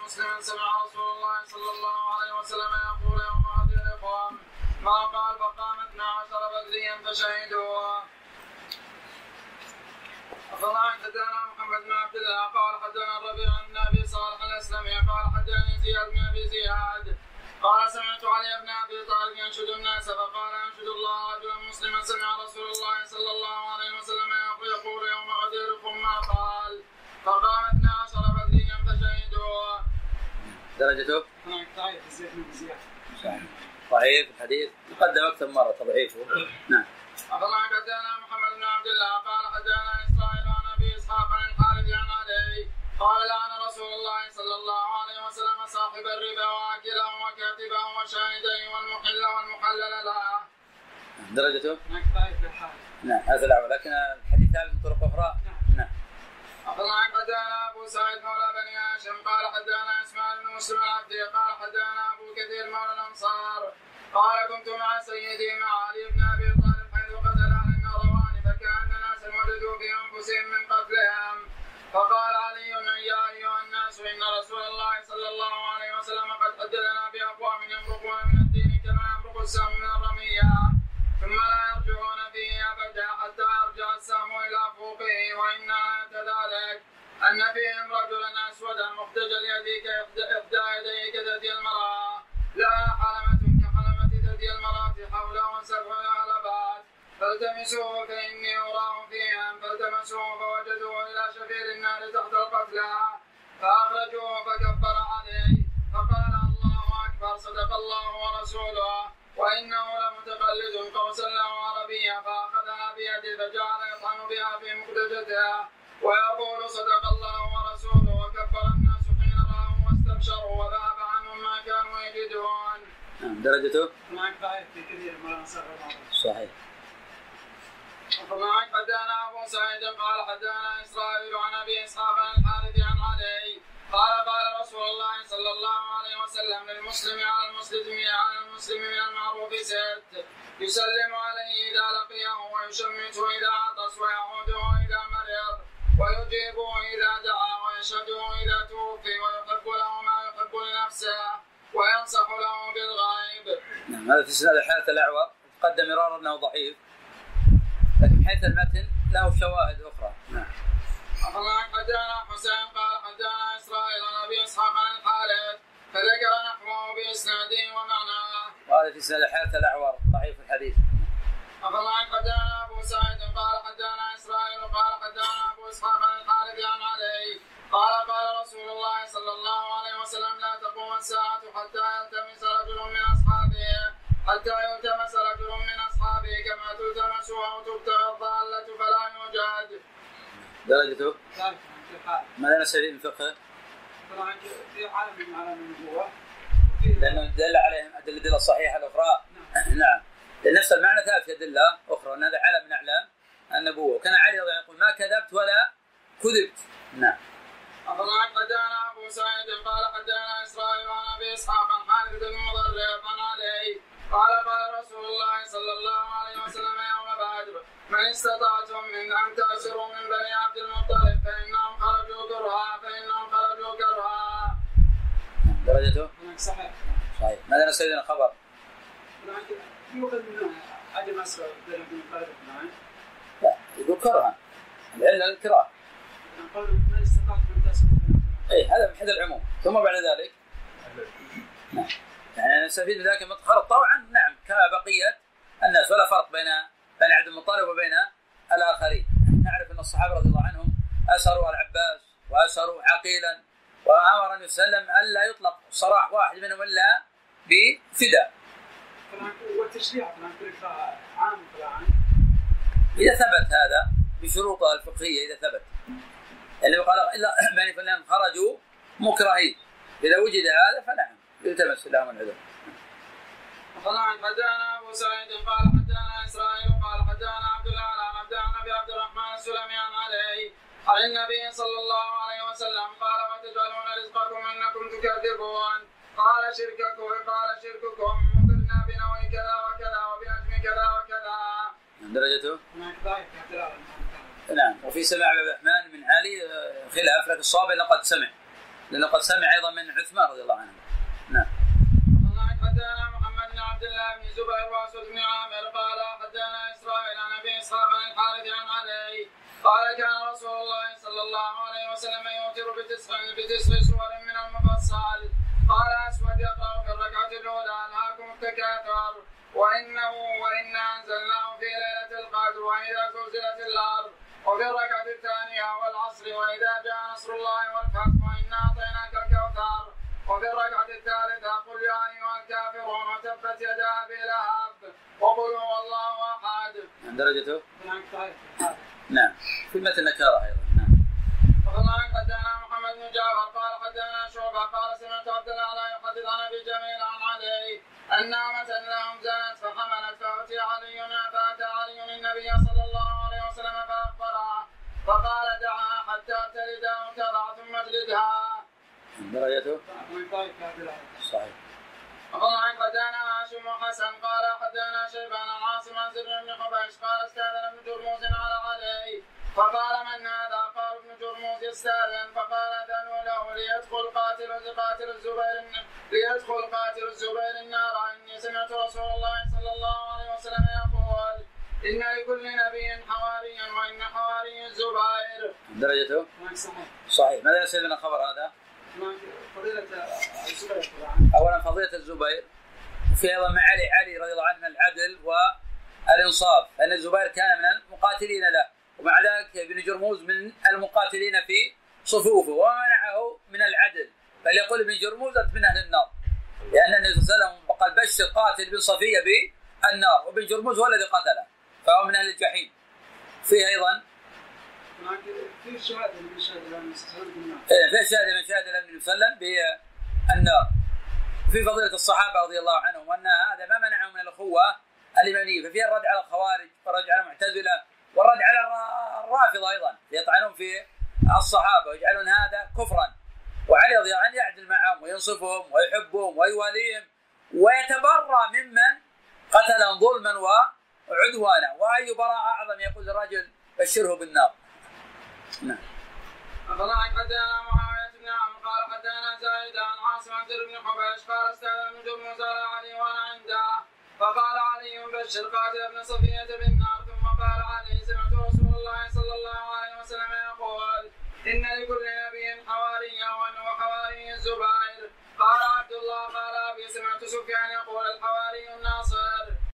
مسلم سمع رسول الله صلى الله عليه وسلم يقول يوم غد الإخوان ما قال فقام 12 بدريا فشهدوا. أخبرنا حدثنا محمد بن عبد الله قال حدثنا الربيع بن أبي صالح الأسلمي قال حدثني زياد بن أبي زياد قال سمعت علي بن أبي طالب ينشد الناس فقال أنشد الله رجلا مسلما سمع رسول الله صلى الله عليه وسلم يقول يوم غديركم ما قال فقام 12 بدريا فشهدوا. درجته؟ ضعيف زياد. ضعيف الحديث تقدم أكثر مرة تضعيفه. نعم. أخبرنا حدثنا محمد بن عبد الله قال حدثنا إسرائيل عن أبي إسحاق عن الحارث عن علي قال لعن رسول الله صلى الله عليه وسلم صاحب الربا واكله وكاتبه وشاهديه والمحل والمحلل له. درجته؟ نعم هذا الأول لكن الحديث ثابت من طرق أخرى. نعم. أخبرنا حدثنا أبو سعيد مولى بني هاشم قال حدثنا إسماعيل بن مسلم العبدي قال حدثنا أبو كثير مولى الأنصار قال كنت مع سيدي مع علي بن أبي طالب حيث قتل أهل النهروان فكأن ناسا ولدوا بأنفسهم من قتلهم فقال علي يا أيها الناس إن رسول الله صلى الله عليه وسلم قد حدثنا بأقوام يمرقون من الدين كما يمرق السهم من الرمية ثم لا يرجعون فيه أبدا حتى يرجع السهم إلى فوقه وإن آية ذلك أن فيهم رجلا أسودا مختجل يديه إحدى يديه كثدي المرأة لها حلمة كحلمة ثدي المرأة حوله 7 حلبات فالتمسوه فإني أراه فيهم فالتمسوه فوجدوه إلى شفير النار تحت القتلى فأخرجوه فكبر عليه فقال الله أكبر صدق الله ورسوله وإنه لمتقلد قوسا له عربيا فأخذها بيده فجعل يطعن بها في مخرجتها ويقول صدق الله ورسوله وكبر الناس حين رأوا واستبشروا وذهب عنهم ما كانوا يجدون. درجته؟ معك ضعيف في كثير من الأنصار. صحيح. ومعك حدثنا أبو سعيد قال حدثنا إسرائيل عن أبي إسحاق عن الحارث عن علي قال رسول الله صلى الله عليه وسلم للمسلم على المسلم من المعروف 6 يسلم عليه إذا لقيه ويشمته إذا عطس ويعوده إذا مرض ويجيبه إذا دعا ويشهده إذا توفي ويحب له ما يحب لنفسه وينصح له بالغيب. نعم هذا في سنة الحارث الأعور تقدم مرارا أنه ضعيف لكن حيث المتن له شواهد أخرى. نعم. أخبرنا حدثنا حسين قال حدثنا إسرائيل عن أبي إسحاق عن الحارث فذكر نحوه بإسناده ومعناه. وهذا في سنة الحارث الأعور ضعيف الحديث. أخبرنا حدثنا أبو سعيد قال حدثنا إسرائيل قال حدثنا أبو إسحاق عن الحارث عن علي قال رسول الله صلى الله عليه وسلم لا تقوم الساعة حتى يلتمس رجل من أصحابه كما تلتمس أو تبتغى الضالة فلا يوجد. درجته؟ ماذا نستفيد من فقهه؟ في عالم من عالم النبوة لأنه دل عليهم الأدلة الصحيحة الأخرى. نعم نفس المعنى ثابت في أدلة أخرى أن هذا علم من أعلام النبوة كان علي رضي الله عنه يقول ما كذبت ولا كذبت. نعم. أخبرنا حدثنا أبو سعيد قال حدثنا إسرائيل عن أبي إسحاق عن حارث بن مضرب عن علي قال رسول الله صلى الله عليه وسلم يوم بدر من استطعتم من أن تأسروا من بني عبد المطلب فإنهم خرجوا كرها. درجته؟ صحيح. ماذا نستفيد من الخبر؟ يؤخذ منه عدم أسر بني عبد المطلب. لا يقول كرها العلة الكراهة. من استطعتم من تأسروا. هذا من حد العموم ثم بعد ذلك. نعم. يعني نستفيد من ذلك المطهر طوعا نعم كبقية الناس ولا فرق بين عبد المطلب وبين الآخرين. نعرف أن الصحابة رضي الله عنهم أسروا العباس وأسروا عقيلا وأمر أن يسلم ألا يطلق صراح واحد منهم إلا بفداء. والتشريع عام إذا ثبت هذا بشروطه الفقهية إذا ثبت اللي قال إلا بني فلان خرجوا مكرهين إذا وجد هذا فنعم يلتمس لهم العذر. وقال حدثنا أبو سعيد قال حدثنا إسرائيل قال حدثنا عبد الله عن عبد الرحمن السلمي عن علي عن النبي صلى الله عليه وسلم قال وتجعلون رزقكم إنكم تكذبون قال شرككم مطرنا بنوع كذا وكذا وبنجم كذا وكذا. درجته؟ نعم. وفي سماع عبد الرحمن من علي خلاف لكن الصواب لقد سمع لأنه قد سمع أيضا من عثمان رضي الله عنه. نعم. حدثنا محمد بن عبد الله بن زبير واسود بن عامر قال حدثنا اسرائيل عن ابي اسحاق عن الحارث عن علي قال كان رسول الله صلى الله عليه وسلم يوتر بتسع سور من المفصل. قال اسود يقرا في الركعه الاولى الهاكم التكاثر وانا انزلناه في ليله القدر واذا زلزلت الارض وفي الركعه الثانيه والعصر واذا جاء نصر الله والفتح وانا اعطيناك الكوثر وفي الركعة الثالثة قل يا أيها الكافرون وتبت يدا أبي لهب وقل هو الله أحد. درجته؟ نعم. في متن نكارة أيضا. نعم. وقال حدثنا محمد بن جعفر قال حدثنا شعبة قال سمعت عبد الله يحدث عن أبي جميل عن علي أن أمة لهم زنت فحملت فأتى علي النبي صلى الله عليه وسلم فأخبرها فقال دعها حتى تلد أو تضع ثم اجلدها. درجته؟ صحيح. وقال حدثنا هاشم وحسن قال حدثنا شيبان عن عاصم عن زر بن حبيش قال استاذن ابن جرموز على علي فقال من هذا؟ قال ابن جرموز يستاذن فقال اذنوا له ليدخل قاتل الزبير النار اني سمعت رسول الله صلى الله عليه وسلم يقول ان لكل نبي حواريا وان حواري الزبير. درجته؟ صحيح. ماذا يصير لنا خبر هذا؟ فضيلة الزبير. أولا فضيلة الزبير في أيضا مع علي رضي الله عنه من العدل والإنصاف أن الزبير كان من المقاتلين له ومع ذلك ابن جرموز من المقاتلين في صفوفه ومنعه من العدل بل يقول ابن جرموز أنت من أهل النار لأن النبي صلى الله عليه وسلم قال بشر قاتل بن صفية بالنار وابن جرموز هو الذي قتله فهو من أهل الجحيم. فيه أيضا في شهادة من شهادة النبي صلى الله عليه وسلم في شهادة من شهادة النبي صلى الله عليه وسلم بالنار. في فضيلة الصحابة رضي الله عنهم وأن هذا ما منعهم من الأخوة الإيمانية ففيها الرد على الخوارج والرد على المعتزلة والرد على الرافضة أيضا يطعنون في الصحابة ويجعلون هذا كفرا وعلي رضي الله عنه يعدل معهم وينصفهم ويحبهم ويواليهم ويتبرى ممن قتلهم ظلما وعدوانا وأي براءة أعظم يقول الرجل بشره بالنار. نعم. أخبرنا حدثنا معاوية بن عمرو قال حدثنا زايد عن عاصم عن زر بن حبيش قال استاذن ابن جرموز على علي وأنا عنده فقال علي بشر قاتل ابن صفية بالنار ثم قال علي سمعت